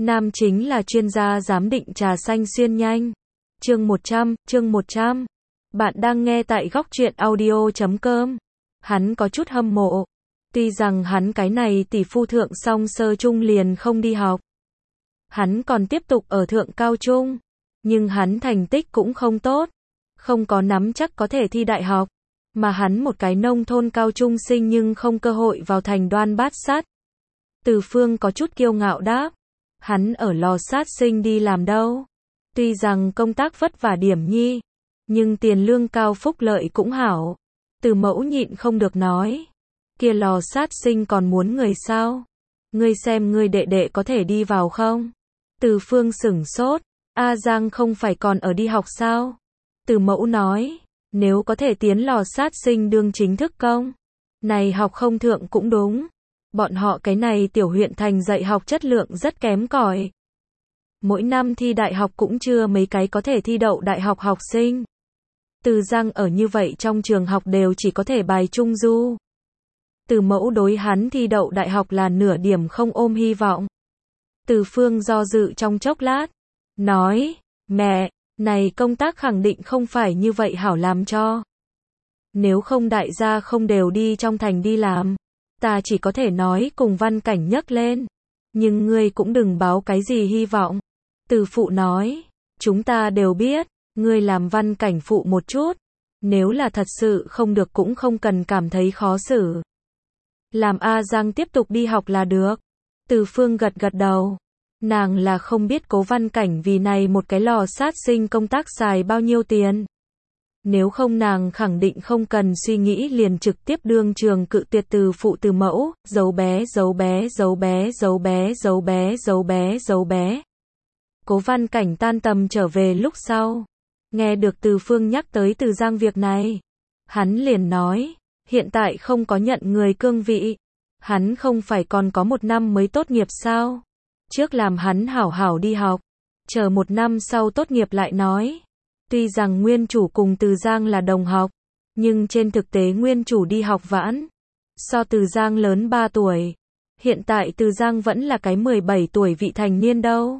Nam chính là chuyên gia giám định trà xanh xuyên nhanh. Chương 100. Bạn đang nghe tại góc truyện audio.com. Hắn có chút hâm mộ. Tuy rằng hắn cái này tỷ phu thượng song sơ trung liền không đi học. Hắn còn tiếp tục ở thượng cao trung. Nhưng hắn thành tích cũng không tốt. Không có nắm chắc có thể thi đại học. Mà hắn một cái nông thôn cao trung sinh nhưng không cơ hội vào thành đoan bát sát. Từ Phương có chút kiêu ngạo đáp. Hắn ở lò sát sinh đi làm đâu. Tuy rằng công tác vất vả điểm nhi. Nhưng tiền lương cao phúc lợi cũng hảo. Từ Mẫu nhịn không được nói. Kia lò sát sinh còn muốn người sao? Ngươi xem ngươi đệ đệ có thể đi vào không? Từ Phương sửng sốt. A Giang không phải còn ở đi học sao? Từ Mẫu nói. Nếu có thể tiến lò sát sinh đương chính thức công. Này học không thượng cũng đúng. Bọn họ cái này tiểu huyện thành dạy học chất lượng rất kém cỏi. Mỗi năm thi đại học cũng chưa mấy cái có thể thi đậu đại học học sinh. Từ Giang ở như vậy trong trường học đều chỉ có thể bài trung du. Từ Mẫu đối hắn thi đậu đại học là nửa điểm không ôm hy vọng. Từ Phương do dự trong chốc lát. Nói, mẹ, này công tác khẳng định không phải như vậy hảo làm cho. Nếu không đại gia không đều đi trong thành đi làm. Ta chỉ có thể nói cùng Văn Cảnh nhấc lên. Nhưng ngươi cũng đừng báo cái gì hy vọng. Từ Phụ nói, chúng ta đều biết, ngươi làm Văn Cảnh phụ một chút. Nếu là thật sự không được cũng không cần cảm thấy khó xử. Làm A Giang tiếp tục đi học là được. Từ Phương gật gật đầu. Nàng là không biết Cố Văn Cảnh vì này một cái lò sát sinh công tác xài bao nhiêu tiền. Nếu không nàng khẳng định không cần suy nghĩ liền trực tiếp đương trường cự tuyệt Từ Phụ Từ Mẫu, giấu bé. Cố Văn Cảnh tan tầm trở về lúc sau. Nghe được Từ Phương nhắc tới Từ Giang việc này. Hắn liền nói, hiện tại không có nhận người cương vị. Hắn không phải còn có 1 năm mới tốt nghiệp sao? Trước làm hắn hảo hảo đi học. Chờ 1 năm sau tốt nghiệp lại nói. Tuy rằng nguyên chủ cùng Từ Giang là đồng học. Nhưng trên thực tế nguyên chủ đi học vãn. So Từ Giang lớn 3 tuổi. Hiện tại Từ Giang vẫn là cái 17 tuổi vị thành niên đâu.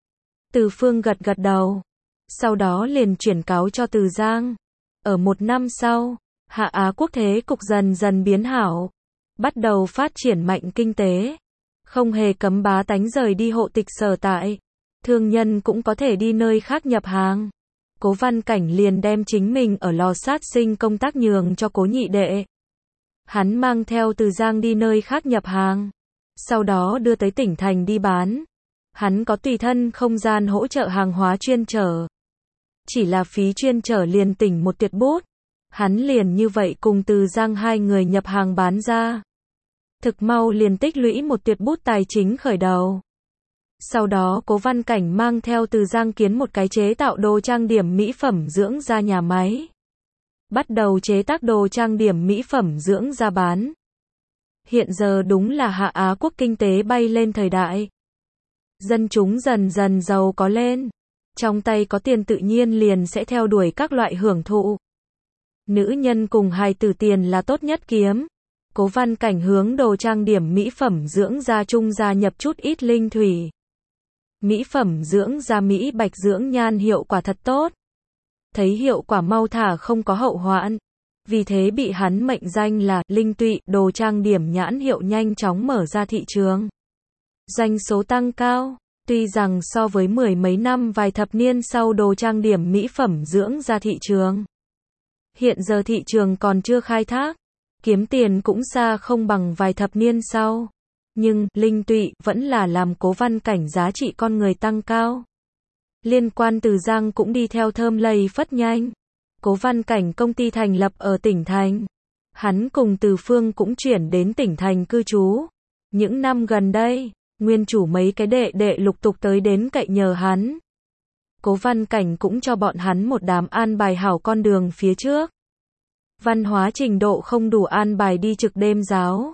Từ Phương gật gật đầu. Sau đó liền chuyển cáo cho Từ Giang. Ở 1 năm sau, Hạ Á quốc thế cục dần dần biến hảo. Bắt đầu phát triển mạnh kinh tế. Không hề cấm bá tánh rời đi hộ tịch sở tại. Thương nhân cũng có thể đi nơi khác nhập hàng. Cố Văn Cảnh liền đem chính mình ở lò sát sinh công tác nhường cho Cố nhị đệ. Hắn mang theo Từ Giang đi nơi khác nhập hàng. Sau đó đưa tới tỉnh thành đi bán. Hắn có tùy thân không gian hỗ trợ hàng hóa chuyên chở. Chỉ là phí chuyên chở liền tỉnh một tuyệt bút. Hắn liền như vậy cùng Từ Giang hai người nhập hàng bán ra. Thực mau liền tích lũy một tuyệt bút tài chính khởi đầu. Sau đó Cố Văn Cảnh mang theo Từ Giang kiến một cái chế tạo đồ trang điểm mỹ phẩm dưỡng da nhà máy. Bắt đầu chế tác đồ trang điểm mỹ phẩm dưỡng da bán. Hiện giờ đúng là Hạ Á quốc kinh tế bay lên thời đại. Dân chúng dần dần giàu có lên. Trong tay có tiền tự nhiên liền sẽ theo đuổi các loại hưởng thụ. Nữ nhân cùng hài tử tiền là tốt nhất kiếm. Cố Văn Cảnh hướng đồ trang điểm mỹ phẩm dưỡng da trung gia nhập chút ít linh thủy. Mỹ phẩm dưỡng da Mỹ Bạch dưỡng nhan hiệu quả thật tốt. Thấy hiệu quả mau thả không có hậu hoạn. Vì thế bị hắn mệnh danh là linh tụy, đồ trang điểm nhãn hiệu nhanh chóng mở ra thị trường. Doanh số tăng cao. Tuy rằng so với 10 mấy năm vài thập niên sau đồ trang điểm mỹ phẩm dưỡng da thị trường. Hiện giờ thị trường còn chưa khai thác. Kiếm tiền cũng xa không bằng vài thập niên sau. Nhưng, linh tụy vẫn là làm Cố Văn Cảnh giá trị con người tăng cao. Liên quan Từ Giang cũng đi theo thơm lây phất nhanh. Cố Văn Cảnh công ty thành lập ở tỉnh thành. Hắn cùng Từ Phương cũng chuyển đến tỉnh thành cư trú. Những năm gần đây, nguyên chủ mấy cái đệ đệ lục tục tới đến cậy nhờ hắn. Cố Văn Cảnh cũng cho bọn hắn một đám an bài hảo con đường phía trước. Văn hóa trình độ không đủ an bài đi trực đêm giáo.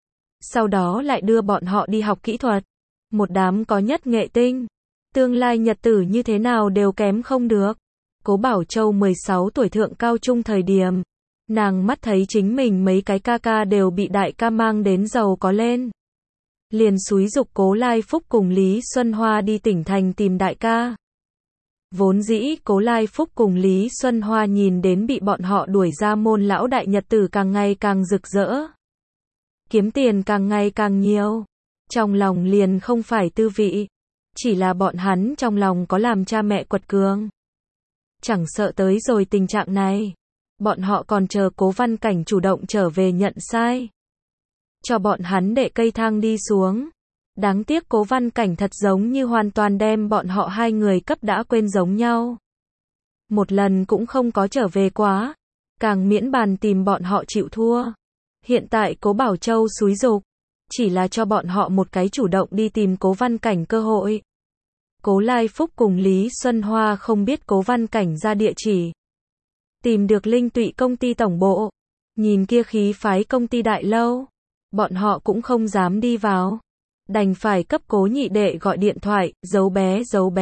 Sau đó lại đưa bọn họ đi học kỹ thuật. Một đám có nhất nghệ tinh. Tương lai nhật tử như thế nào đều kém không được. Cố Bảo Châu 16 tuổi thượng cao trung thời điểm. Nàng mắt thấy chính mình mấy cái ca ca đều bị đại ca mang đến giàu có lên. liền xúi giục Cố Lai Phúc cùng Lý Xuân Hoa đi tỉnh thành tìm đại ca. Vốn dĩ Cố Lai Phúc cùng Lý Xuân Hoa nhìn đến bị bọn họ đuổi ra môn lão đại nhật tử càng ngày càng rực rỡ. Kiếm tiền càng ngày càng nhiều. Trong lòng liền không phải tư vị. Chỉ là bọn hắn trong lòng có làm cha mẹ quật cường. Chẳng sợ tới rồi tình trạng này. Bọn họ còn chờ Cố Văn Cảnh chủ động trở về nhận sai. Cho bọn hắn đệ cây thang đi xuống. Đáng tiếc Cố Văn Cảnh thật giống như hoàn toàn đem bọn họ hai người cấp đã quên giống nhau. Một lần cũng không có trở về quá. Càng miễn bàn tìm bọn họ chịu thua. Hiện tại Cố Bảo Châu xúi giục. Chỉ là cho bọn họ một cái chủ động đi tìm Cố Văn Cảnh cơ hội. Cố Lai Phúc cùng Lý Xuân Hoa không biết Cố Văn Cảnh ra địa chỉ. Tìm được Linh Tụy công ty tổng bộ. Nhìn kia khí phái công ty đại lâu. Bọn họ cũng không dám đi vào. Đành phải cấp Cố nhị đệ gọi điện thoại, giấu bé.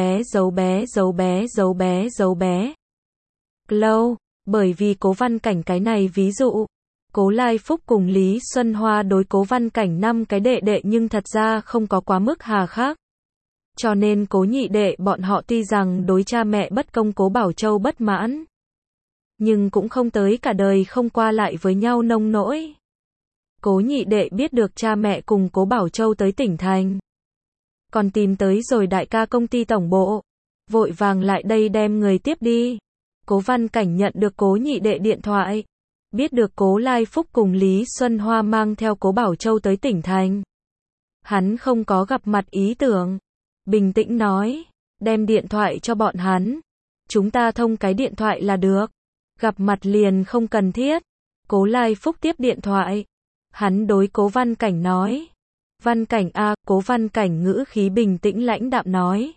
Lâu, bởi vì Cố Văn Cảnh cái này ví dụ. Cố Lai Phúc cùng Lý Xuân Hoa đối Cố Văn Cảnh 5 cái đệ đệ nhưng thật ra không có quá mức hà khắc. Cho nên Cố nhị đệ bọn họ tuy rằng đối cha mẹ bất công Cố Bảo Châu bất mãn. Nhưng cũng không tới cả đời không qua lại với nhau nông nỗi. Cố nhị đệ biết được cha mẹ cùng Cố Bảo Châu tới tỉnh thành. Còn tìm tới rồi đại ca công ty tổng bộ. Vội vàng lại đây đem người tiếp đi. Cố Văn Cảnh nhận được Cố nhị đệ điện thoại. Biết được Cố Lai Phúc cùng Lý Xuân Hoa mang theo Cố Bảo Châu tới tỉnh thành. Hắn không có gặp mặt ý tưởng. Bình tĩnh nói. Đem điện thoại cho bọn hắn. Chúng ta thông cái điện thoại là được. Gặp mặt liền không cần thiết. Cố Lai Phúc tiếp điện thoại. Hắn đối Cố Văn Cảnh nói. Văn Cảnh a, Cố Văn Cảnh ngữ khí bình tĩnh lãnh đạm nói.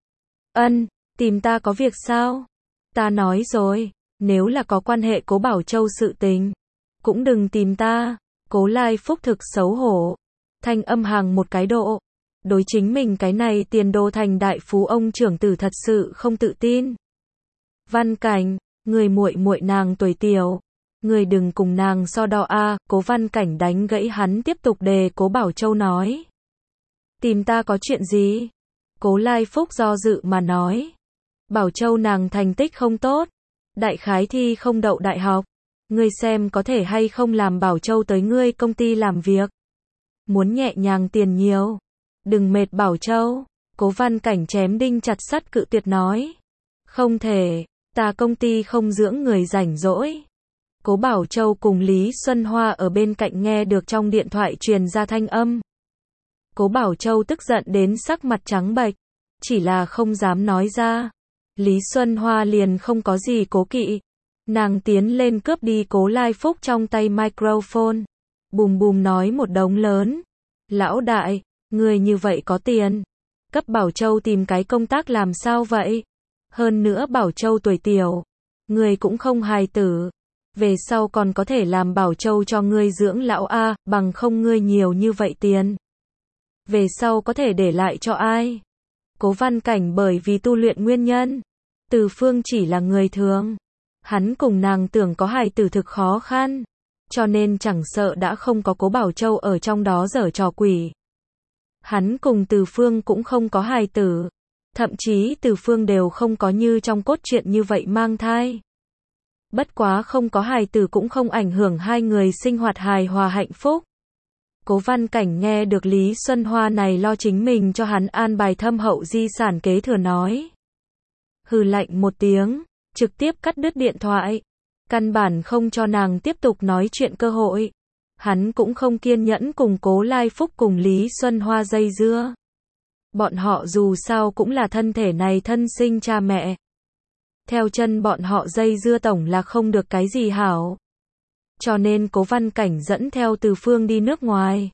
Ân, tìm ta có việc sao? Ta nói rồi, nếu là có quan hệ Cố Bảo Châu sự tình, cũng đừng tìm ta. Cố Lai Phúc thực xấu hổ. Thanh âm hàng một cái độ. Đối chính mình cái này tiền đồ thành đại phú ông trưởng tử thật sự không tự tin. Văn Cảnh, người muội muội nàng tuổi tiểu. Người đừng cùng nàng so đo a. Cố Văn Cảnh đánh gãy hắn tiếp tục đề Cố Bảo Châu nói. Tìm ta có chuyện gì? Cố Lai Phúc do dự mà nói. Bảo Châu nàng thành tích không tốt. Đại khái thi không đậu đại học. Ngươi xem có thể hay không làm Bảo Châu tới ngươi công ty làm việc. Muốn nhẹ nhàng tiền nhiều. Đừng mệt Bảo Châu. Cố Văn Cảnh chém đinh chặt sắt cự tuyệt nói. Không thể, ta công ty không dưỡng người rảnh rỗi. Cố Bảo Châu cùng Lý Xuân Hoa ở bên cạnh nghe được trong điện thoại truyền ra thanh âm. Cố Bảo Châu tức giận đến sắc mặt trắng bệch, chỉ là không dám nói ra. Lý Xuân Hoa liền không có gì cố kỵ. Nàng tiến lên cướp đi Cố Lai Phúc trong tay microphone. Bùm bùm nói một đống lớn. Lão đại, người như vậy có tiền. Cấp Bảo Châu tìm cái công tác làm sao vậy? Hơn nữa Bảo Châu tuổi tiểu. Người cũng không hài tử. Về sau còn có thể làm Bảo Châu cho ngươi dưỡng lão a, bằng không ngươi nhiều như vậy tiền. Về sau có thể để lại cho ai? Cố Văn Cảnh bởi vì tu luyện nguyên nhân. Từ Phương chỉ là người thường. Hắn cùng nàng tưởng có hài tử thực khó khăn. Cho nên chẳng sợ đã không có Cố Bảo Châu ở trong đó giở trò quỷ. Hắn cùng Từ Phương cũng không có hài tử. Thậm chí Từ Phương đều không có như trong cốt truyện như vậy mang thai. Bất quá không có hài tử cũng không ảnh hưởng hai người sinh hoạt hài hòa hạnh phúc. Cố Văn Cảnh nghe được Lý Xuân Hoa này lo chính mình cho hắn an bài thâm hậu di sản kế thừa nói. Hừ lạnh một tiếng, trực tiếp cắt đứt điện thoại. Căn bản không cho nàng tiếp tục nói chuyện cơ hội. Hắn cũng không kiên nhẫn cùng Cố Lai Phúc cùng Lý Xuân Hoa dây dưa. Bọn họ dù sao cũng là thân thể này thân sinh cha mẹ. Theo chân bọn họ dây dưa tổng là không được cái gì hảo. Cho nên Cố Văn Cảnh dẫn theo Từ Phương đi nước ngoài.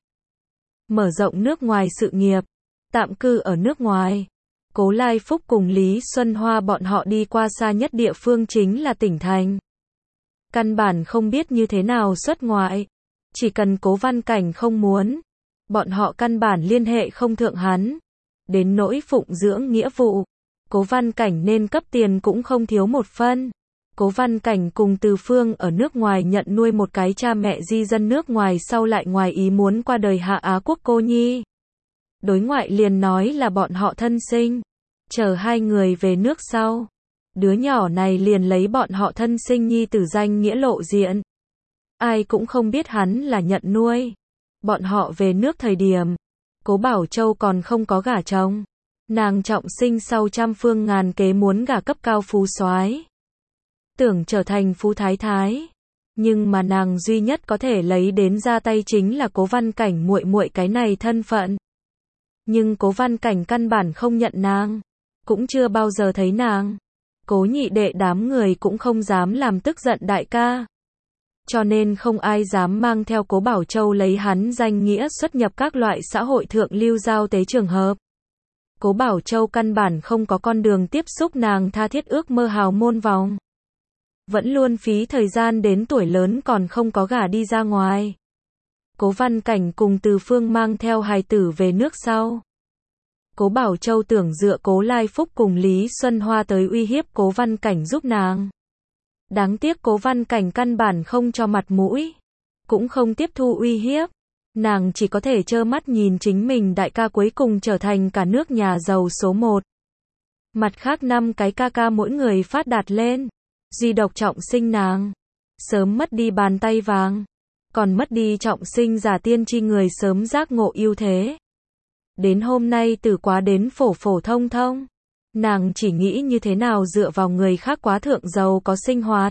Mở rộng nước ngoài sự nghiệp. Tạm cư ở nước ngoài. Cố Lai Phúc cùng Lý Xuân Hoa bọn họ đi qua xa nhất địa phương chính là tỉnh thành. Căn bản không biết như thế nào xuất ngoại. Chỉ cần Cố Văn Cảnh không muốn. Bọn họ căn bản liên hệ không thượng hắn. Đến nỗi phụng dưỡng nghĩa vụ. Cố Văn Cảnh nên cấp tiền cũng không thiếu một phân. Cố Văn Cảnh cùng Từ Phương ở nước ngoài nhận nuôi một cái cha mẹ di dân nước ngoài sau lại ngoài ý muốn qua đời Hạ Á Quốc cô nhi. Đối ngoại liền nói là bọn họ thân sinh. Chờ hai người về nước sau, đứa nhỏ này liền lấy bọn họ thân sinh nhi tử danh nghĩa lộ diện. Ai cũng không biết hắn là nhận nuôi. Bọn họ về nước thời điểm, Cố Bảo Châu còn không có gả chồng. Nàng trọng sinh sau trăm phương ngàn kế muốn gả cấp cao phú soái, tưởng trở thành phú thái thái. Nhưng mà nàng duy nhất có thể lấy đến ra tay chính là Cố Văn Cảnh muội muội cái này thân phận. Nhưng Cố Văn Cảnh căn bản không nhận nàng, cũng chưa bao giờ thấy nàng. Cố nhị đệ đám người cũng không dám làm tức giận đại ca. Cho nên không ai dám mang theo Cố Bảo Châu lấy hắn danh nghĩa xuất nhập các loại xã hội thượng lưu giao tế trường hợp. Cố Bảo Châu căn bản không có con đường tiếp xúc nàng tha thiết ước mơ hào môn vòng. Vẫn luôn phí thời gian đến tuổi lớn còn không có gả đi ra ngoài. Cố Văn Cảnh cùng Từ Phương mang theo hài tử về nước sau. Cố Bảo Châu tưởng dựa Cố Lai Phúc cùng Lý Xuân Hoa tới uy hiếp Cố Văn Cảnh giúp nàng. Đáng tiếc Cố Văn Cảnh căn bản không cho mặt mũi, cũng không tiếp thu uy hiếp. Nàng chỉ có thể trơ mắt nhìn chính mình đại ca cuối cùng trở thành cả nước nhà giàu số 1. Mặt khác 5 cái ca ca mỗi người phát đạt lên, duy độc trọng sinh nàng sớm mất đi bàn tay vàng, còn mất đi trọng sinh giả tiên tri người sớm giác ngộ ưu thế. Đến hôm nay từ quá đến phổ phổ thông thông, nàng chỉ nghĩ như thế nào dựa vào người khác quá thượng giàu có sinh hoạt,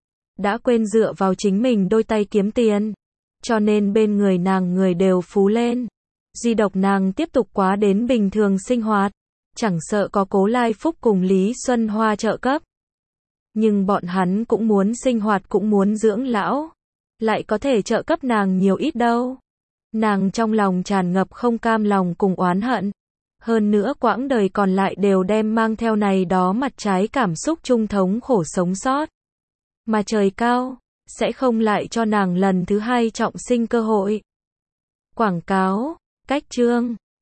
đã quên dựa vào chính mình đôi tay kiếm tiền. Cho nên bên người nàng người đều phú lên, duy độc nàng tiếp tục quá đến bình thường sinh hoạt, chẳng sợ có Cố Lai Phúc cùng Lý Xuân Hoa trợ cấp. Nhưng bọn hắn cũng muốn sinh hoạt cũng muốn dưỡng lão, lại có thể trợ cấp nàng nhiều ít đâu. Nàng trong lòng tràn ngập không cam lòng cùng oán hận. Hơn nữa quãng đời còn lại đều đem mang theo này đó mặt trái cảm xúc trung thống khổ sống sót. Mà trời cao sẽ không lại cho nàng lần thứ hai trọng sinh cơ hội. Quảng cáo, cách chương